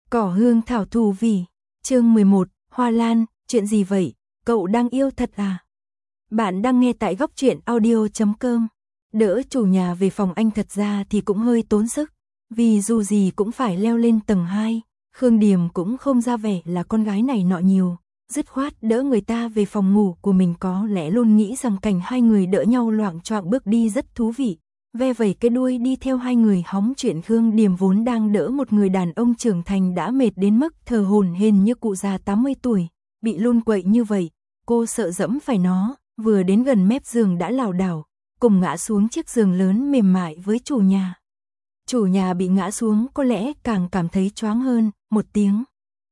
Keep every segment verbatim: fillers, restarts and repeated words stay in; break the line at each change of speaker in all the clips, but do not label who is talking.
Cỏ hương thảo thù vì. Chương mười một, Hoa Lan, chuyện gì vậy? Cậu đang yêu thật à? Bạn đang nghe tại góc truyện audio chấm com. Đỡ chủ nhà về phòng anh thật ra thì cũng hơi tốn sức, vì dù gì cũng phải leo lên tầng hai, Khương Điềm cũng không ra vẻ là con gái này nọ nhiều, dứt khoát đỡ người ta về phòng ngủ của mình, có lẽ luôn nghĩ rằng cảnh hai người đỡ nhau loạng choạng bước đi rất thú vị. Ve vẩy cái đuôi đi theo hai người hóng chuyện. Khương Điềm vốn đang đỡ một người đàn ông trưởng thành đã mệt đến mức thở hổn hển như cụ già tám mươi tuổi, bị lun quậy như vậy, cô sợ dẫm phải nó, vừa đến gần mép giường đã lảo đảo, cùng ngã xuống chiếc giường lớn mềm mại với chủ nhà. Chủ nhà bị ngã xuống có lẽ càng cảm thấy choáng hơn, một tiếng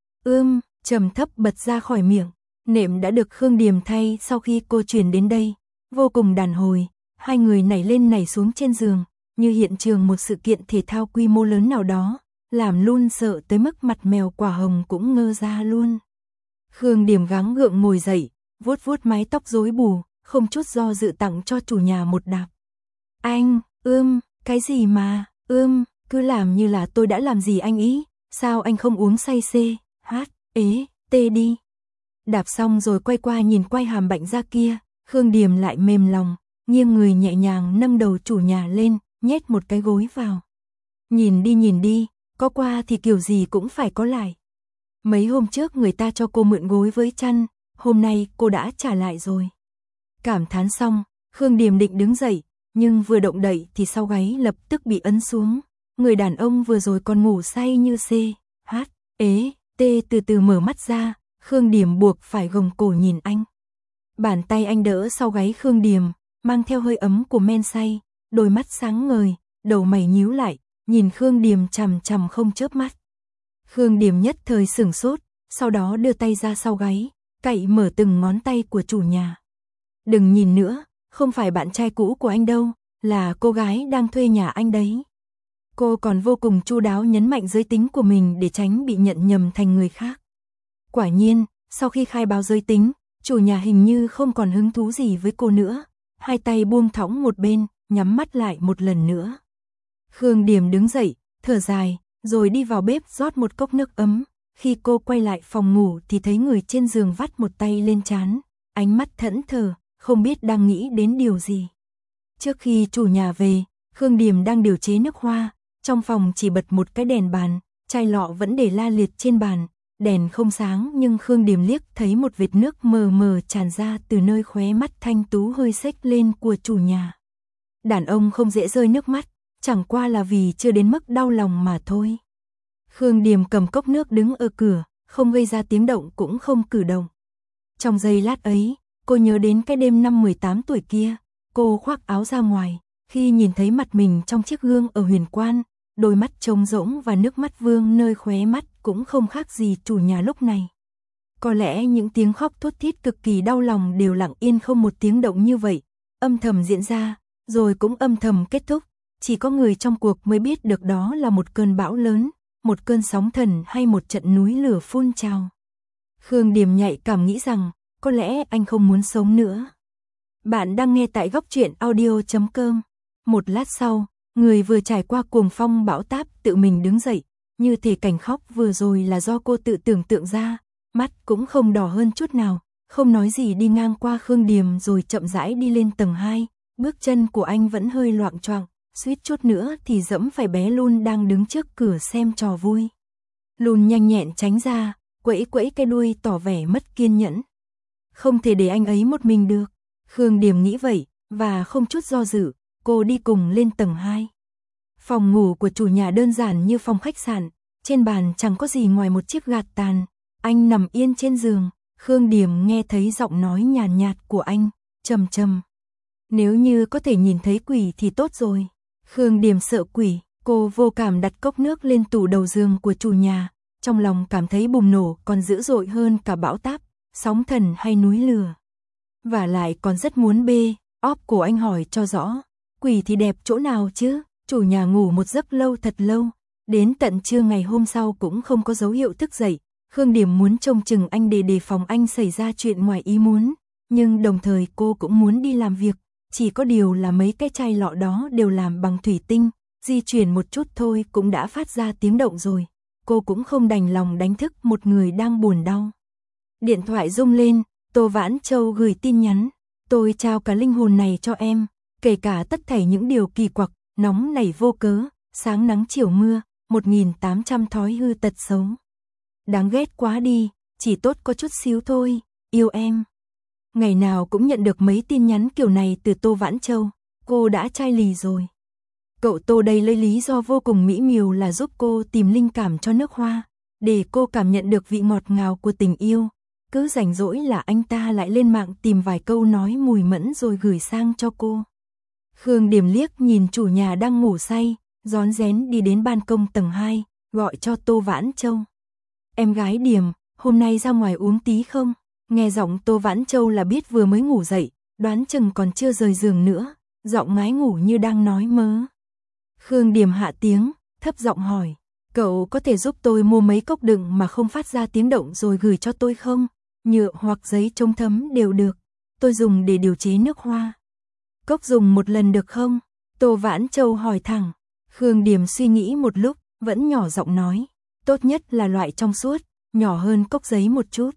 ưm trầm thấp bật ra khỏi miệng. Nệm đã được Khương Điềm thay sau khi cô chuyển đến đây, vô cùng đàn hồi. Hai người nảy lên nảy xuống trên giường, như hiện trường một sự kiện thể thao quy mô lớn nào đó, làm Lun sợ tới mức mặt mèo quả hồng cũng ngơ ra luôn. Khương Điềm gắng gượng ngồi dậy, vuốt vuốt mái tóc rối bù, không chút do dự tặng cho chủ nhà một đạp. Anh, ưm, cái gì mà, ưm, cứ làm như là tôi đã làm gì anh ý, sao anh không uống say xê, hát, ế, tê đi. Đạp xong rồi quay qua nhìn quai hàm bệnh ra kia, Khương Điềm lại mềm lòng, nghiêng người nhẹ nhàng nâng đầu chủ nhà lên, nhét một cái gối vào. Nhìn đi nhìn đi, có qua thì kiểu gì cũng phải có lại. Mấy hôm trước người ta cho cô mượn gối với chăn, hôm nay cô đã trả lại rồi. Cảm thán xong, Khương Điềm định đứng dậy, nhưng vừa động đậy thì sau gáy lập tức bị ấn xuống. Người đàn ông vừa rồi còn ngủ say như xê, hát, ế, tê từ từ mở mắt ra, Khương Điềm buộc phải gồng cổ nhìn anh. Bàn tay anh đỡ sau gáy Khương Điềm, mang theo hơi ấm của men say, đôi mắt sáng ngời, đầu mày nhíu lại, nhìn Khương Điềm chằm chằm không chớp mắt. Khương Điềm nhất thời sửng sốt, sau đó đưa tay ra sau gáy, cạy mở từng ngón tay của chủ nhà. Đừng nhìn nữa, không phải bạn trai cũ của anh đâu, là cô gái đang thuê nhà anh đấy. Cô còn vô cùng chu đáo nhấn mạnh giới tính của mình để tránh bị nhận nhầm thành người khác. Quả nhiên, sau khi khai báo giới tính, chủ nhà hình như không còn hứng thú gì với cô nữa. Hai tay buông thõng một bên, nhắm mắt lại một lần nữa. Khương Điềm đứng dậy, thở dài, rồi đi vào bếp rót một cốc nước ấm. Khi cô quay lại phòng ngủ thì thấy người trên giường vắt một tay lên trán, ánh mắt thẫn thờ, không biết đang nghĩ đến điều gì. Trước khi chủ nhà về, Khương Điềm đang điều chế nước hoa, trong phòng chỉ bật một cái đèn bàn, chai lọ vẫn để la liệt trên bàn. Đèn không sáng nhưng Khương Điềm liếc thấy một vệt nước mờ mờ tràn ra từ nơi khóe mắt thanh tú hơi xếch lên của chủ nhà. Đàn ông không dễ rơi nước mắt, chẳng qua là vì chưa đến mức đau lòng mà thôi. Khương Điềm cầm cốc nước đứng ở cửa, không gây ra tiếng động cũng không cử động. Trong giây lát ấy, cô nhớ đến cái đêm năm mười tám tuổi kia, cô khoác áo ra ngoài, khi nhìn thấy mặt mình trong chiếc gương ở Huyền Quan, đôi mắt trống rỗng và nước mắt vương nơi khóe mắt cũng không khác gì chủ nhà lúc này. Có lẽ những tiếng khóc thút thít cực kỳ đau lòng đều lặng yên không một tiếng động như vậy, âm thầm diễn ra, rồi cũng âm thầm kết thúc. Chỉ có người trong cuộc mới biết được đó là một cơn bão lớn, một cơn sóng thần hay một trận núi lửa phun trào. Khương Điềm nhạy cảm nghĩ rằng, có lẽ anh không muốn sống nữa. Bạn đang nghe tại góc truyện audio chấm com. Một lát sau, người vừa trải qua cuồng phong bão táp tự mình đứng dậy, như thể cảnh khóc vừa rồi là do cô tự tưởng tượng ra, mắt cũng không đỏ hơn chút nào, không nói gì đi ngang qua Khương Điềm rồi chậm rãi đi lên tầng hai, bước chân của anh vẫn hơi loạng choạng, suýt chút nữa thì dẫm phải bé Lun đang đứng trước cửa xem trò vui. Lun nhanh nhẹn tránh ra, quẫy quẫy cái đuôi tỏ vẻ mất kiên nhẫn. Không thể để anh ấy một mình được, Khương Điềm nghĩ vậy, và không chút do dự, cô đi cùng lên tầng hai. Phòng ngủ của chủ nhà đơn giản như phòng khách sạn, trên bàn chẳng có gì ngoài một chiếc gạt tàn. Anh nằm yên trên giường, Khương Điềm nghe thấy giọng nói nhàn nhạt, nhạt của anh, trầm trầm. Nếu như có thể nhìn thấy quỷ thì tốt rồi. Khương Điềm sợ quỷ, cô vô cảm đặt cốc nước lên tủ đầu giường của chủ nhà, trong lòng cảm thấy bùng nổ còn dữ dội hơn cả bão táp, sóng thần hay núi lửa. Và lại còn rất muốn bê, óp cổ anh hỏi cho rõ, quỷ thì đẹp chỗ nào chứ? Chủ nhà ngủ một giấc lâu thật lâu, đến tận trưa ngày hôm sau cũng không có dấu hiệu thức dậy. Khương Điềm muốn trông chừng anh để đề phòng anh xảy ra chuyện ngoài ý muốn, nhưng đồng thời cô cũng muốn đi làm việc, chỉ có điều là mấy cái chai lọ đó đều làm bằng thủy tinh, di chuyển một chút thôi cũng đã phát ra tiếng động rồi. cô cũng không đành lòng đánh thức một người đang buồn đau. Điện thoại rung lên, Tô Vãn Châu gửi tin nhắn. Tôi trao cả linh hồn này cho em, kể cả tất thảy những điều kỳ quặc, nóng nảy vô cớ, sáng nắng chiều mưa, một nghìn tám trăm thói hư tật xấu. Đáng ghét quá đi, chỉ tốt có chút xíu thôi, yêu em. Ngày nào cũng nhận được mấy tin nhắn kiểu này từ Tô Vãn Châu, cô đã chai lì rồi. Cậu Tô đây lấy lý do vô cùng mỹ miều là giúp cô tìm linh cảm cho nước hoa, để cô cảm nhận được vị ngọt ngào của tình yêu. Cứ rảnh rỗi là anh ta lại lên mạng tìm vài câu nói mùi mẫn rồi gửi sang cho cô. Khương Điềm liếc nhìn chủ nhà đang ngủ say, rón rén đi đến ban công tầng hai, gọi cho Tô Vãn Châu. Em gái Điềm, hôm nay ra ngoài uống tí không? Nghe giọng Tô Vãn Châu là biết vừa mới ngủ dậy, đoán chừng còn chưa rời giường nữa, giọng ngái ngủ như đang nói mớ. Khương Điềm hạ tiếng, thấp giọng hỏi, cậu có thể giúp tôi mua mấy cốc đựng mà không phát ra tiếng động rồi gửi cho tôi không? Nhựa hoặc giấy chống thấm đều được, tôi dùng để điều chế nước hoa. Cốc dùng một lần được không? Tô Vãn Châu hỏi thẳng. Khương Điềm suy nghĩ một lúc, vẫn nhỏ giọng nói, tốt nhất là loại trong suốt, nhỏ hơn cốc giấy một chút.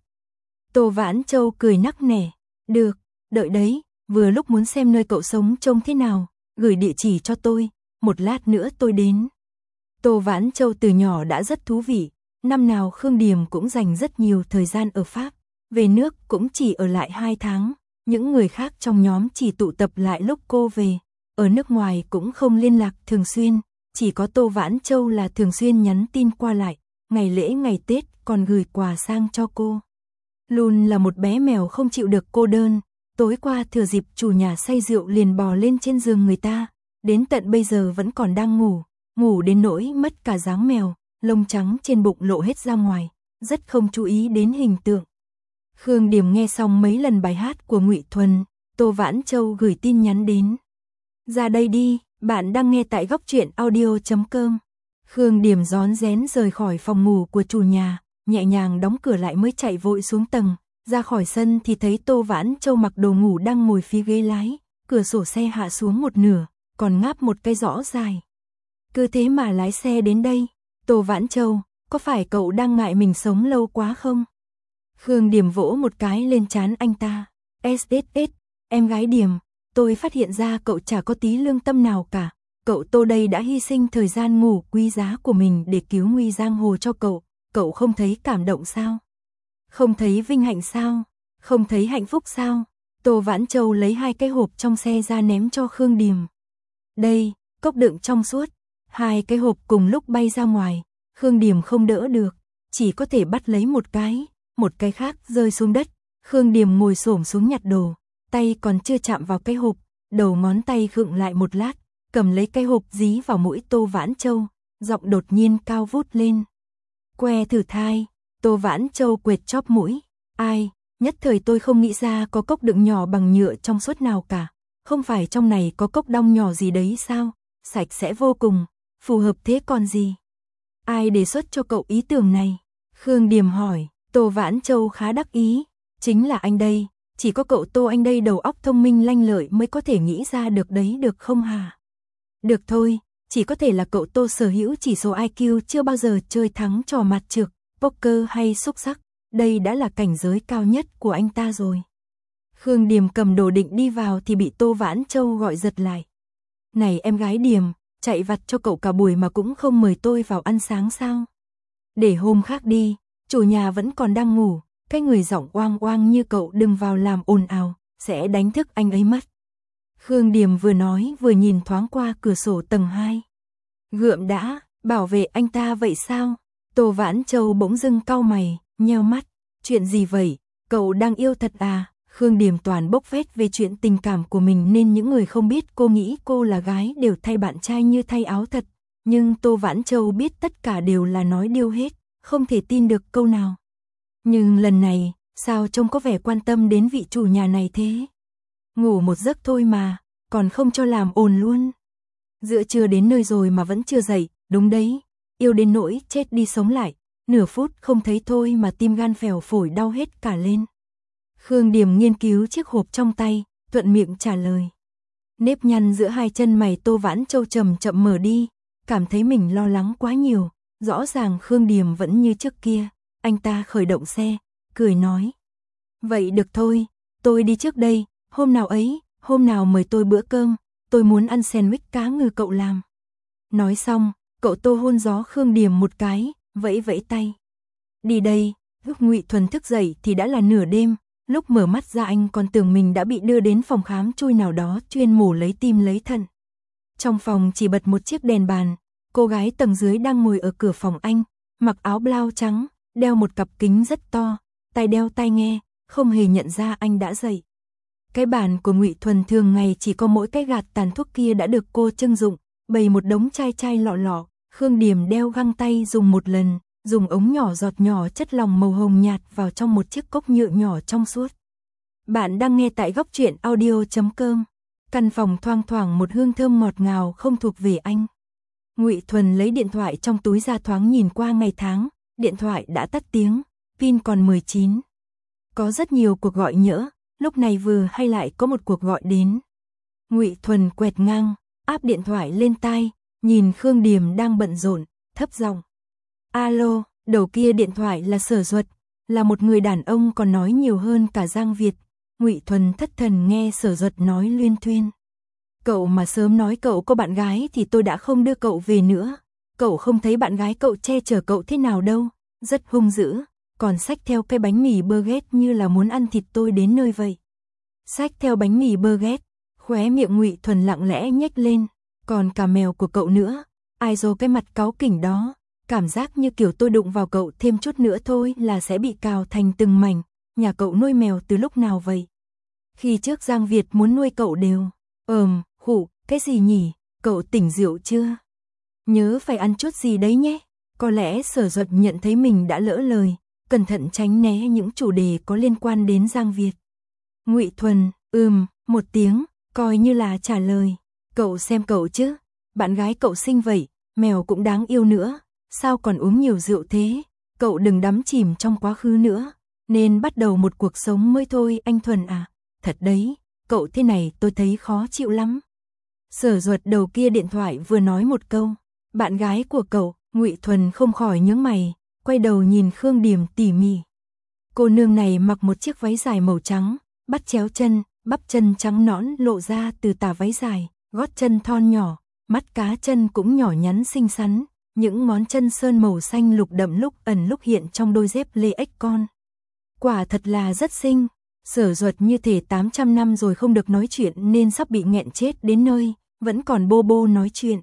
Tô Vãn Châu cười nắc nẻ, được, đợi đấy, vừa lúc muốn xem nơi cậu sống trông thế nào, gửi địa chỉ cho tôi, một lát nữa tôi đến. Tô Vãn Châu từ nhỏ đã rất thú vị, năm nào Khương Điềm cũng dành rất nhiều thời gian ở Pháp, về nước cũng chỉ ở lại hai tháng, những người khác trong nhóm chỉ tụ tập lại lúc cô về, ở nước ngoài cũng không liên lạc thường xuyên, chỉ có Tô Vãn Châu là thường xuyên nhắn tin qua lại, ngày lễ ngày Tết còn gửi quà sang cho cô. Lun là một bé mèo không chịu được cô đơn, tối qua thừa dịp chủ nhà say rượu liền bò lên trên giường người ta, đến tận bây giờ vẫn còn đang ngủ, ngủ đến nỗi mất cả dáng mèo, lông trắng trên bụng lộ hết ra ngoài, rất không chú ý đến hình tượng. Khương Điềm nghe xong mấy lần bài hát của Ngụy Thuần, Tô Vãn Châu gửi tin nhắn đến. Ra đây đi, bạn đang nghe tại góc truyện audio chấm com. Khương Điềm rón rén rời khỏi phòng ngủ của chủ nhà, nhẹ nhàng đóng cửa lại mới chạy vội xuống tầng, ra khỏi sân thì thấy Tô Vãn Châu mặc đồ ngủ đang ngồi phía ghế lái, cửa sổ xe hạ xuống một nửa, còn ngáp một cái rõ dài. Cứ thế mà lái xe đến đây, Tô Vãn Châu, có phải cậu đang ngại mình sống lâu quá không? Khương Điềm vỗ một cái lên trán anh ta. ét ét ét, em gái Điềm, tôi phát hiện ra cậu chả có tí lương tâm nào cả. Cậu Tô đây đã hy sinh thời gian ngủ quý giá của mình để cứu nguy giang hồ cho cậu. Cậu không thấy cảm động sao? Không thấy vinh hạnh sao? Không thấy hạnh phúc sao? Tô Vãn Châu lấy hai cái hộp trong xe ra ném cho Khương Điềm. Đây, cốc đựng trong suốt. Hai cái hộp cùng lúc bay ra ngoài. Khương Điềm không đỡ được, chỉ có thể bắt lấy một cái, một cái khác rơi xuống đất. Khương Điềm ngồi xổm xuống nhặt đồ, tay còn chưa chạm vào cái hộp, đầu ngón tay khựng lại một lát, cầm lấy cái hộp dí vào mũi Tô Vãn Châu, giọng đột nhiên cao vút lên. Que thử thai. Tô Vãn Châu quệt chóp mũi. Ai, nhất thời tôi không nghĩ ra có cốc đựng nhỏ bằng nhựa trong suốt nào cả. Không phải trong này có cốc đong nhỏ gì đấy sao? Sạch sẽ vô cùng, phù hợp thế còn gì? Ai đề xuất cho cậu ý tưởng này? Khương Điềm hỏi. Tô Vãn Châu khá đắc ý. Chính là anh đây, chỉ có cậu Tô anh đây đầu óc thông minh lanh lợi mới có thể nghĩ ra được đấy được không hả? Được thôi, chỉ có thể là cậu Tô sở hữu chỉ số i kiu chưa bao giờ chơi thắng trò mặt trược, poker hay xúc xắc, đây đã là cảnh giới cao nhất của anh ta rồi. Khương Điềm cầm đồ định đi vào thì bị Tô Vãn Châu gọi giật lại. Này em gái Điềm, chạy vặt cho cậu cả buổi mà cũng không mời tôi vào ăn sáng sao? Để hôm khác đi, chủ nhà vẫn còn đang ngủ, cái người giọng oang oang như cậu đừng vào làm ồn ào, sẽ đánh thức anh ấy mất. Khương Điềm vừa nói vừa nhìn thoáng qua cửa sổ tầng hai. Gượm đã, bảo vệ anh ta vậy sao? Tô Vãn Châu bỗng dưng cau mày, nheo mắt. Chuyện gì vậy? Cậu đang yêu thật à? Khương Điềm toàn bốc phét về chuyện tình cảm của mình nên những người không biết cô nghĩ cô là gái đều thay bạn trai như thay áo thật. Nhưng Tô Vãn Châu biết tất cả đều là nói điêu hết, không thể tin được câu nào. Nhưng lần này, sao trông có vẻ quan tâm đến vị chủ nhà này thế? Ngủ một giấc thôi mà, còn không cho làm ồn luôn. Giữa trưa đến nơi rồi mà vẫn chưa dậy, đúng đấy, yêu đến nỗi chết đi sống lại, nửa phút không thấy thôi mà tim gan phèo phổi đau hết cả lên. Khương Điềm nghiên cứu chiếc hộp trong tay, thuận miệng trả lời. Nếp nhăn giữa hai chân mày Tô Vãn Châu chậm chậm mở đi, cảm thấy mình lo lắng quá nhiều, rõ ràng Khương Điềm vẫn như trước kia, anh ta khởi động xe, cười nói. Vậy được thôi, tôi đi trước đây, hôm nào ấy, hôm nào mời tôi bữa cơm, tôi muốn ăn sandwich cá ngừ cậu làm. Nói xong, cậu Tô hôn gió Khương Điềm một cái, vẫy vẫy tay. Đi đây, lúc Ngụy Thuần thức dậy thì đã là nửa đêm, lúc mở mắt ra anh còn tưởng mình đã bị đưa đến phòng khám chui nào đó chuyên mổ lấy tim lấy thận. Trong phòng chỉ bật một chiếc đèn bàn, cô gái tầng dưới đang ngồi ở cửa phòng anh, mặc áo blau trắng, đeo một cặp kính rất to, tay đeo tai nghe, không hề nhận ra anh đã dậy. Cái bàn của Ngụy Thuần thường ngày chỉ có mỗi cái gạt tàn thuốc kia đã được cô trưng dụng, bày một đống chai chai lọ lọ, Khương Điềm đeo găng tay dùng một lần, dùng ống nhỏ giọt nhỏ chất lỏng màu hồng nhạt vào trong một chiếc cốc nhựa nhỏ trong suốt. Bạn đang nghe tại góc truyện audio chấm com. Căn phòng thoang thoảng một hương thơm ngọt ngào không thuộc về anh. Ngụy Thuần lấy điện thoại trong túi ra thoáng nhìn qua ngày tháng, điện thoại đã tắt tiếng, pin còn mười chín. Có rất nhiều cuộc gọi nhỡ, lúc này vừa hay lại có một cuộc gọi đến. Ngụy Thuần quẹt ngang, áp điện thoại lên tai, nhìn Khương Điềm đang bận rộn, thấp giọng. Alo, đầu kia điện thoại là Sở Duật, là một người đàn ông còn nói nhiều hơn cả Giang Việt. Ngụy Thuần thất thần nghe Sở Duật nói luyên thuyên. Cậu mà sớm nói cậu có bạn gái thì tôi đã không đưa cậu về nữa. Cậu không thấy bạn gái cậu che chở cậu thế nào đâu, rất hung dữ, còn xách theo cái bánh mì baguette như là muốn ăn thịt tôi đến nơi vậy. Xách theo bánh mì baguette, khóe miệng Ngụy Thuần lặng lẽ nhếch lên, còn cả mèo của cậu nữa, ai dồ cái mặt cáu kỉnh đó, cảm giác như kiểu tôi đụng vào cậu thêm chút nữa thôi là sẽ bị cào thành từng mảnh. Nhà cậu nuôi mèo từ lúc nào vậy? Khi trước Giang Việt muốn nuôi cậu đều. Ờm, khụ, cái gì nhỉ? Cậu tỉnh rượu chưa? Nhớ phải ăn chút gì đấy nhé. Có lẽ Sở Duật nhận thấy mình đã lỡ lời, cẩn thận tránh né những chủ đề có liên quan đến Giang Việt. Ngụy Thuần, ừm, một tiếng, coi như là trả lời. Cậu xem cậu chứ, bạn gái cậu xinh vậy, mèo cũng đáng yêu nữa, sao còn uống nhiều rượu thế? Cậu đừng đắm chìm trong quá khứ nữa. Nên bắt đầu một cuộc sống mới thôi anh Thuần à. Thật đấy, cậu thế này tôi thấy khó chịu lắm. Sở Duật đầu kia điện thoại vừa nói một câu, bạn gái của cậu, Ngụy Thuần không khỏi nhướng mày, quay đầu nhìn Khương Điềm tỉ mỉ. Cô nương này mặc một chiếc váy dài màu trắng, bắt chéo chân, bắp chân trắng nõn lộ ra từ tà váy dài, gót chân thon nhỏ, mắt cá chân cũng nhỏ nhắn xinh xắn, những ngón chân sơn màu xanh lục đậm lúc ẩn lúc hiện trong đôi dép lê ếch con. Quả thật là rất xinh, Sở Duật như thể tám trăm năm rồi không được nói chuyện nên sắp bị nghẹn chết đến nơi, vẫn còn bô bô nói chuyện.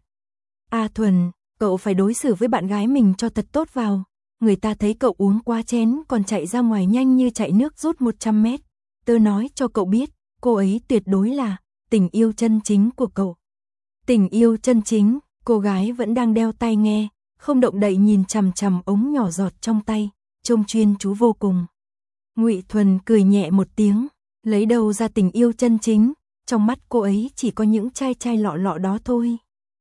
A Thuần, cậu phải đối xử với bạn gái mình cho thật tốt vào, người ta thấy cậu uống quá chén còn chạy ra ngoài nhanh như chạy nước rút một trăm mét. Tớ nói cho cậu biết, cô ấy tuyệt đối là tình yêu chân chính của cậu. Tình yêu chân chính, cô gái vẫn đang đeo tai nghe, không động đậy nhìn chằm chằm ống nhỏ giọt trong tay, trông chuyên chú vô cùng. Ngụy Thuần cười nhẹ một tiếng, lấy đâu ra tình yêu chân chính, trong mắt cô ấy chỉ có những chai chai lọ lọ đó thôi.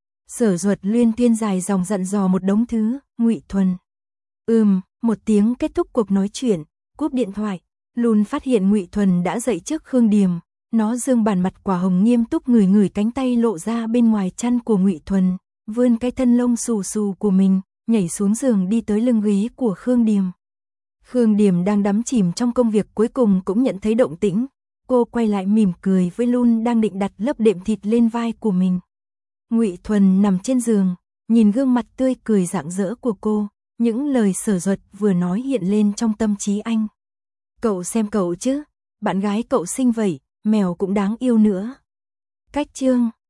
Sở Duật luyên thuyên dài dòng dặn dò một đống thứ, Ngụy Thuần. Ừm, một tiếng kết thúc cuộc nói chuyện, cúp điện thoại, Lun phát hiện Ngụy Thuần đã dậy trước Khương Điềm, nó dương bản mặt quả hồng nghiêm túc ngửi ngửi cánh tay lộ ra bên ngoài chăn của Ngụy Thuần, vươn cái thân lông xù xù của mình, nhảy xuống giường đi tới lưng ghế của Khương Điềm. Khương Điềm đang đắm chìm trong công việc cuối cùng cũng nhận thấy động tĩnh, cô quay lại mỉm cười với Lun đang định đặt lớp đệm thịt lên vai của mình. Ngụy Thuần nằm trên giường, nhìn gương mặt tươi cười rạng rỡ của cô, những lời Sở Duật vừa nói hiện lên trong tâm trí anh. Cậu xem cậu chứ, bạn gái cậu xinh vậy, mèo cũng đáng yêu nữa. Cách chương